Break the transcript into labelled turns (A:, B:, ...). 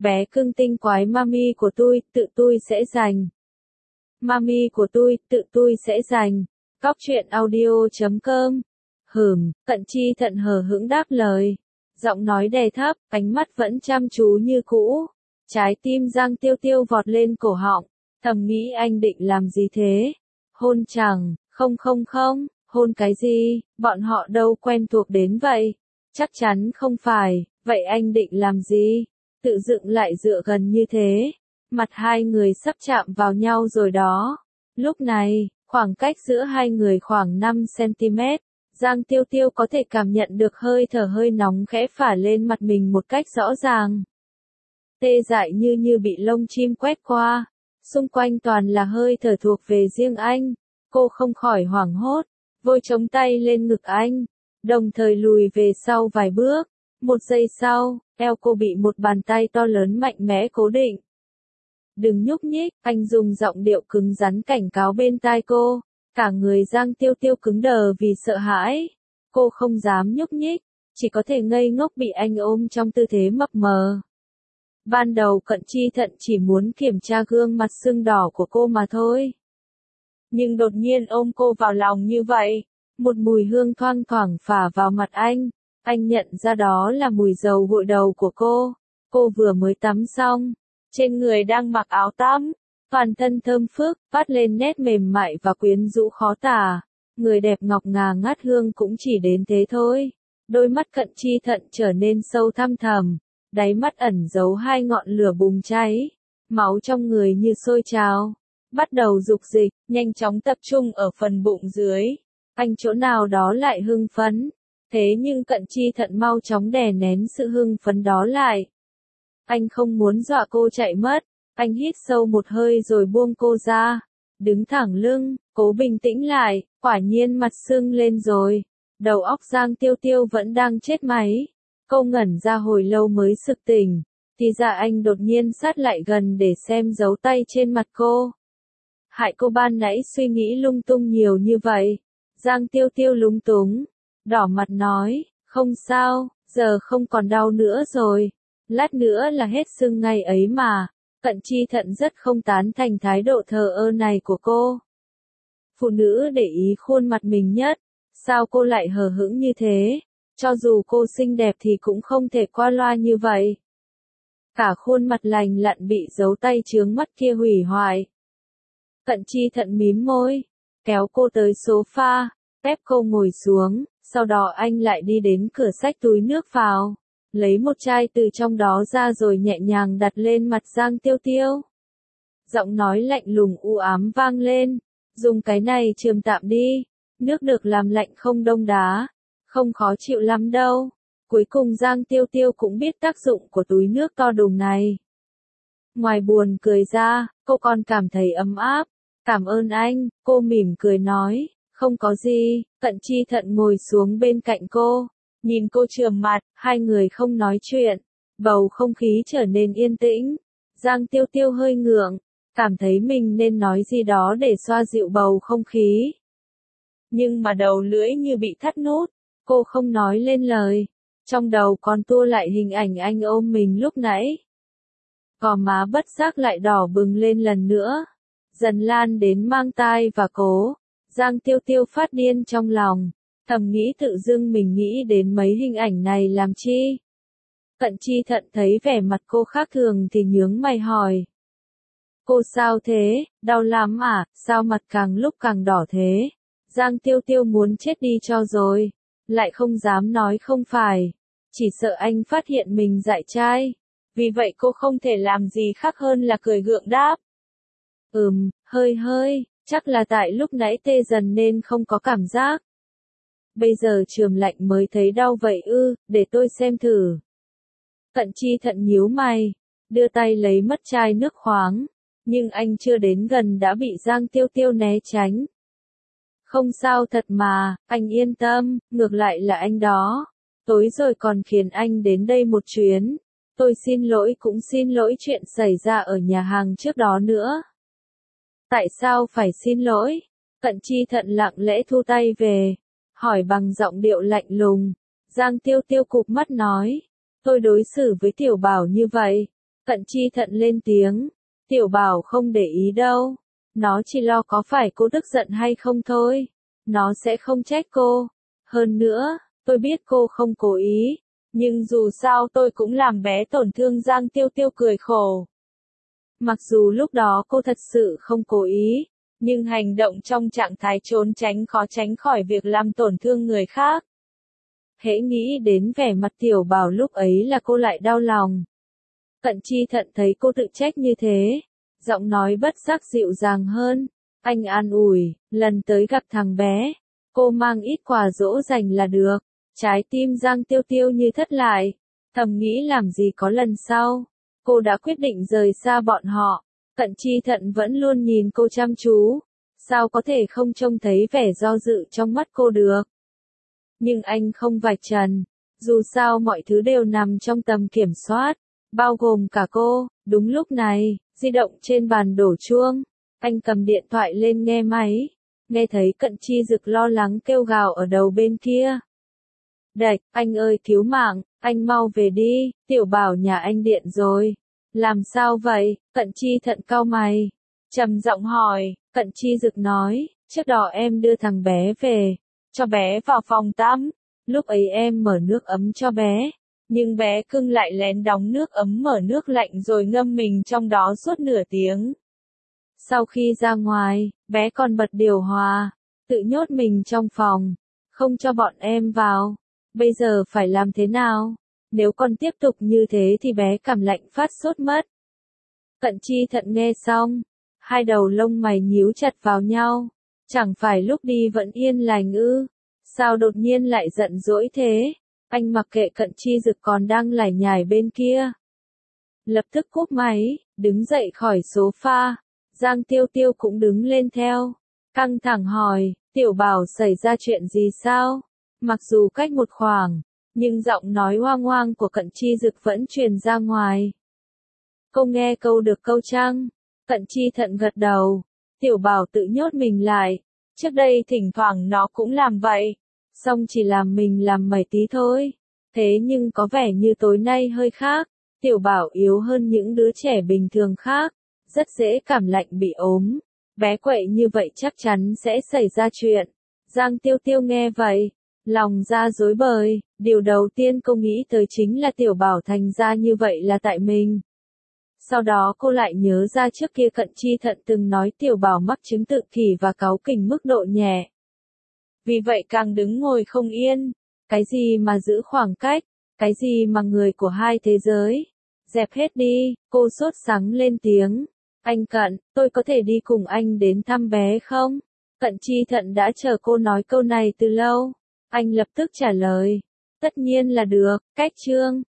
A: bé cưng tinh quái mami của tôi, tự tôi sẽ giành. Mami của tôi, tự tôi sẽ giành. Cóc truyện audio.com. Cận Chi Thận hờ hững đáp lời. Giọng nói đè thấp, ánh mắt vẫn chăm chú như cũ. Trái tim Giang Tiêu Tiêu vọt lên cổ họng, thầm nghĩ anh định làm gì thế? Hôn chẳng, không, hôn cái gì, bọn họ đâu quen thuộc đến vậy. Chắc chắn không phải, vậy anh định làm gì? Tự dựng lại dựa gần như thế. Mặt hai người sắp chạm vào nhau rồi đó. Lúc này, khoảng cách giữa hai người khoảng 5 cm. Giang Tiêu Tiêu có thể cảm nhận được hơi thở hơi nóng khẽ phả lên mặt mình một cách rõ ràng. Tê dại như bị lông chim quét qua. Xung quanh toàn là hơi thở thuộc về riêng anh. Cô không khỏi hoảng hốt, vội chống tay lên ngực anh, đồng thời lùi về sau vài bước. Một giây sau, eo cô bị một bàn tay to lớn mạnh mẽ cố định. Đừng nhúc nhích, anh dùng giọng điệu cứng rắn cảnh cáo bên tai cô. Cả người Giang Tiêu Tiêu cứng đờ vì sợ hãi. Cô không dám nhúc nhích, chỉ có thể ngây ngốc bị anh ôm trong tư thế mập mờ. Ban đầu Cận Chi Thận chỉ muốn kiểm tra gương mặt sưng đỏ của cô mà thôi. Nhưng đột nhiên ôm cô vào lòng như vậy, một mùi hương thoang thoảng phả vào mặt anh nhận ra đó là mùi dầu gội đầu của cô. Cô vừa mới tắm xong, trên người đang mặc áo tắm, toàn thân thơm phức, phát lên nét mềm mại và quyến rũ khó tả. Người đẹp ngọc ngà ngát hương cũng chỉ đến thế thôi. Đôi mắt Cận Chi Thận trở nên sâu thăm thẳm, đáy mắt ẩn giấu hai ngọn lửa bùng cháy, máu trong người như sôi trào, bắt đầu dục dịch, nhanh chóng tập trung ở phần bụng dưới. Anh chỗ nào đó lại hưng phấn, thế nhưng Cận Chi Thận mau chóng đè nén sự hưng phấn đó lại. Anh không muốn dọa cô chạy mất, anh hít sâu một hơi rồi buông cô ra, đứng thẳng lưng, cố bình tĩnh lại, quả nhiên mặt sưng lên rồi. Đầu óc Giang Tiêu Tiêu vẫn đang chết máy. Cô ngẩn ra hồi lâu mới sực tỉnh, thì ra anh đột nhiên sát lại gần để xem dấu tay trên mặt cô. Hại cô ban nãy suy nghĩ lung tung nhiều như vậy. Giang Tiêu Tiêu lúng túng, đỏ mặt nói, không sao, giờ không còn đau nữa rồi, lát nữa là hết sưng ngày ấy mà. Cận Chi Thận rất không tán thành thái độ thờ ơ này của cô. Phụ nữ để ý khuôn mặt mình nhất, sao cô lại hờ hững như thế? Cho dù cô xinh đẹp thì cũng không thể qua loa như vậy. Cả khuôn mặt lành lặn bị dấu tay chướng mắt kia hủy hoại. Cận Chi Thận mím môi, kéo cô tới sofa, ép cô ngồi xuống, sau đó anh lại đi đến cửa xách túi nước vào, lấy một chai từ trong đó ra rồi nhẹ nhàng đặt lên mặt Giang Tiêu Tiêu. Giọng nói lạnh lùng u ám vang lên, dùng cái này chườm tạm đi, nước được làm lạnh không đông đá. Không khó chịu lắm đâu. Cuối cùng Giang Tiêu Tiêu cũng biết tác dụng của túi nước to đùng này. Ngoài buồn cười ra, cô còn cảm thấy ấm áp. Cảm ơn anh, cô mỉm cười nói, không có gì. Cận Chi Thận ngồi xuống bên cạnh cô, nhìn cô trườm mặt, hai người không nói chuyện. Bầu không khí trở nên yên tĩnh. Giang Tiêu Tiêu hơi ngượng, cảm thấy mình nên nói gì đó để xoa dịu bầu không khí. Nhưng mà đầu lưỡi như bị thắt nút. Cô không nói lên lời, trong đầu còn tua lại hình ảnh anh ôm mình lúc nãy. Gò má bất giác lại đỏ bừng lên lần nữa, dần lan đến mang tai và cổ. Giang Tiêu Tiêu phát điên trong lòng, thầm nghĩ tự dưng mình nghĩ đến mấy hình ảnh này làm chi. Cận Chi Thận thấy vẻ mặt cô khác thường thì nhướng mày hỏi. Cô sao thế, đau lắm à, sao mặt càng lúc càng đỏ thế? Giang Tiêu Tiêu muốn chết đi cho rồi. Lại không dám nói không phải, chỉ sợ anh phát hiện mình dại trai, vì vậy cô không thể làm gì khác hơn là cười gượng đáp. Hơi, chắc là tại lúc nãy tê dần nên không có cảm giác. Bây giờ chườm lạnh mới thấy đau vậy ư, để tôi xem thử. Cận Chi Thận nhíu mày, đưa tay lấy mất chai nước khoáng, nhưng anh chưa đến gần đã bị Giang Tiêu Tiêu né tránh. Không sao thật mà, anh yên tâm, ngược lại là anh đó. Tối rồi còn khiến anh đến đây một chuyến. Tôi xin lỗi cũng xin lỗi chuyện xảy ra ở nhà hàng trước đó nữa. Tại sao phải xin lỗi? Cận Chi Thận lặng lẽ thu tay về, hỏi bằng giọng điệu lạnh lùng. Giang Tiêu Tiêu cụp mắt nói, tôi đối xử với Tiểu Bảo như vậy, Cận Chi Thận lên tiếng, Tiểu Bảo không để ý đâu. Nó chỉ lo có phải cô tức giận hay không thôi. Nó sẽ không trách cô. Hơn nữa, tôi biết cô không cố ý. Nhưng dù sao tôi cũng làm bé tổn thương. Giang Tiêu Tiêu cười khổ. Mặc dù lúc đó cô thật sự không cố ý, nhưng hành động trong trạng thái trốn tránh khó tránh khỏi việc làm tổn thương người khác. Hễ nghĩ đến vẻ mặt Tiểu Bảo lúc ấy là cô lại đau lòng. Cận Chi Thận thấy cô tự trách như thế, giọng nói bất giác dịu dàng hơn. Anh an ủi, lần tới gặp thằng bé, cô mang ít quà dỗ dành là được. Trái tim Giang Tiêu Tiêu như thất lại, thầm nghĩ làm gì có lần sau. Cô đã quyết định rời xa bọn họ. Cận Chi Thận vẫn luôn nhìn cô chăm chú. Sao có thể không trông thấy vẻ do dự trong mắt cô được? Nhưng anh không vạch trần. Dù sao mọi thứ đều nằm trong tầm kiểm soát, bao gồm cả cô. Đúng lúc này, di động trên bàn đổ chuông. Anh cầm điện thoại lên nghe máy. Nghe thấy Cận Chi Dực lo lắng kêu gào ở đầu bên kia. Đạch, anh ơi cứu mạng, anh mau về đi, Tiểu Bảo nhà anh điện rồi. Làm sao vậy? Cận Chi Thận cau mày. Trầm giọng hỏi. Cận Chi Dực nói, trước đó em đưa thằng bé về, cho bé vào phòng tắm. Lúc ấy em mở nước ấm cho bé, nhưng bé cưng lại lén đóng nước ấm mở nước lạnh rồi ngâm mình trong đó suốt nửa tiếng. Sau khi ra ngoài, bé còn bật điều hòa, tự nhốt mình trong phòng, không cho bọn em vào. Bây giờ phải làm thế nào? Nếu còn tiếp tục như thế thì bé cảm lạnh phát sốt mất. Cận Chi Thận nghe xong, hai đầu lông mày nhíu chặt vào nhau. Chẳng phải lúc đi vẫn yên lành ư? Sao đột nhiên lại giận dỗi thế? Anh mặc kệ Cận Chi Dực còn đang lải nhải bên kia. Lập tức cúp máy, đứng dậy khỏi sofa. Giang Tiêu Tiêu cũng đứng lên theo. Căng thẳng hỏi, Tiểu Bảo xảy ra chuyện gì sao? Mặc dù cách một khoảng, nhưng giọng nói hoang hoang của Cận Chi Dực vẫn truyền ra ngoài. Cô nghe câu được câu chăng? Cận Chi Thận gật đầu. Tiểu Bảo tự nhốt mình lại. Trước đây thỉnh thoảng nó cũng làm vậy. Xong chỉ làm mình làm mẩy tí thôi. Thế nhưng có vẻ như tối nay hơi khác. Tiểu Bảo yếu hơn những đứa trẻ bình thường khác. Rất dễ cảm lạnh bị ốm. Bé quậy như vậy chắc chắn sẽ xảy ra chuyện. Giang Tiêu Tiêu nghe vậy, lòng ra rối bời. Điều đầu tiên cô nghĩ tới chính là Tiểu Bảo thành ra như vậy là tại mình. Sau đó cô lại nhớ ra trước kia Cận Chi Thận từng nói Tiểu Bảo mắc chứng tự kỷ và cáu kỉnh mức độ nhẹ. Vì vậy càng đứng ngồi không yên. Cái gì mà giữ khoảng cách? Cái gì mà người của hai thế giới? Dẹp hết đi, cô sốt sắng lên tiếng. Anh Cận, tôi có thể đi cùng anh đến thăm bé không? Cận Chi Thận đã chờ cô nói câu này từ lâu. Anh lập tức trả lời. Tất nhiên là được, cách chương.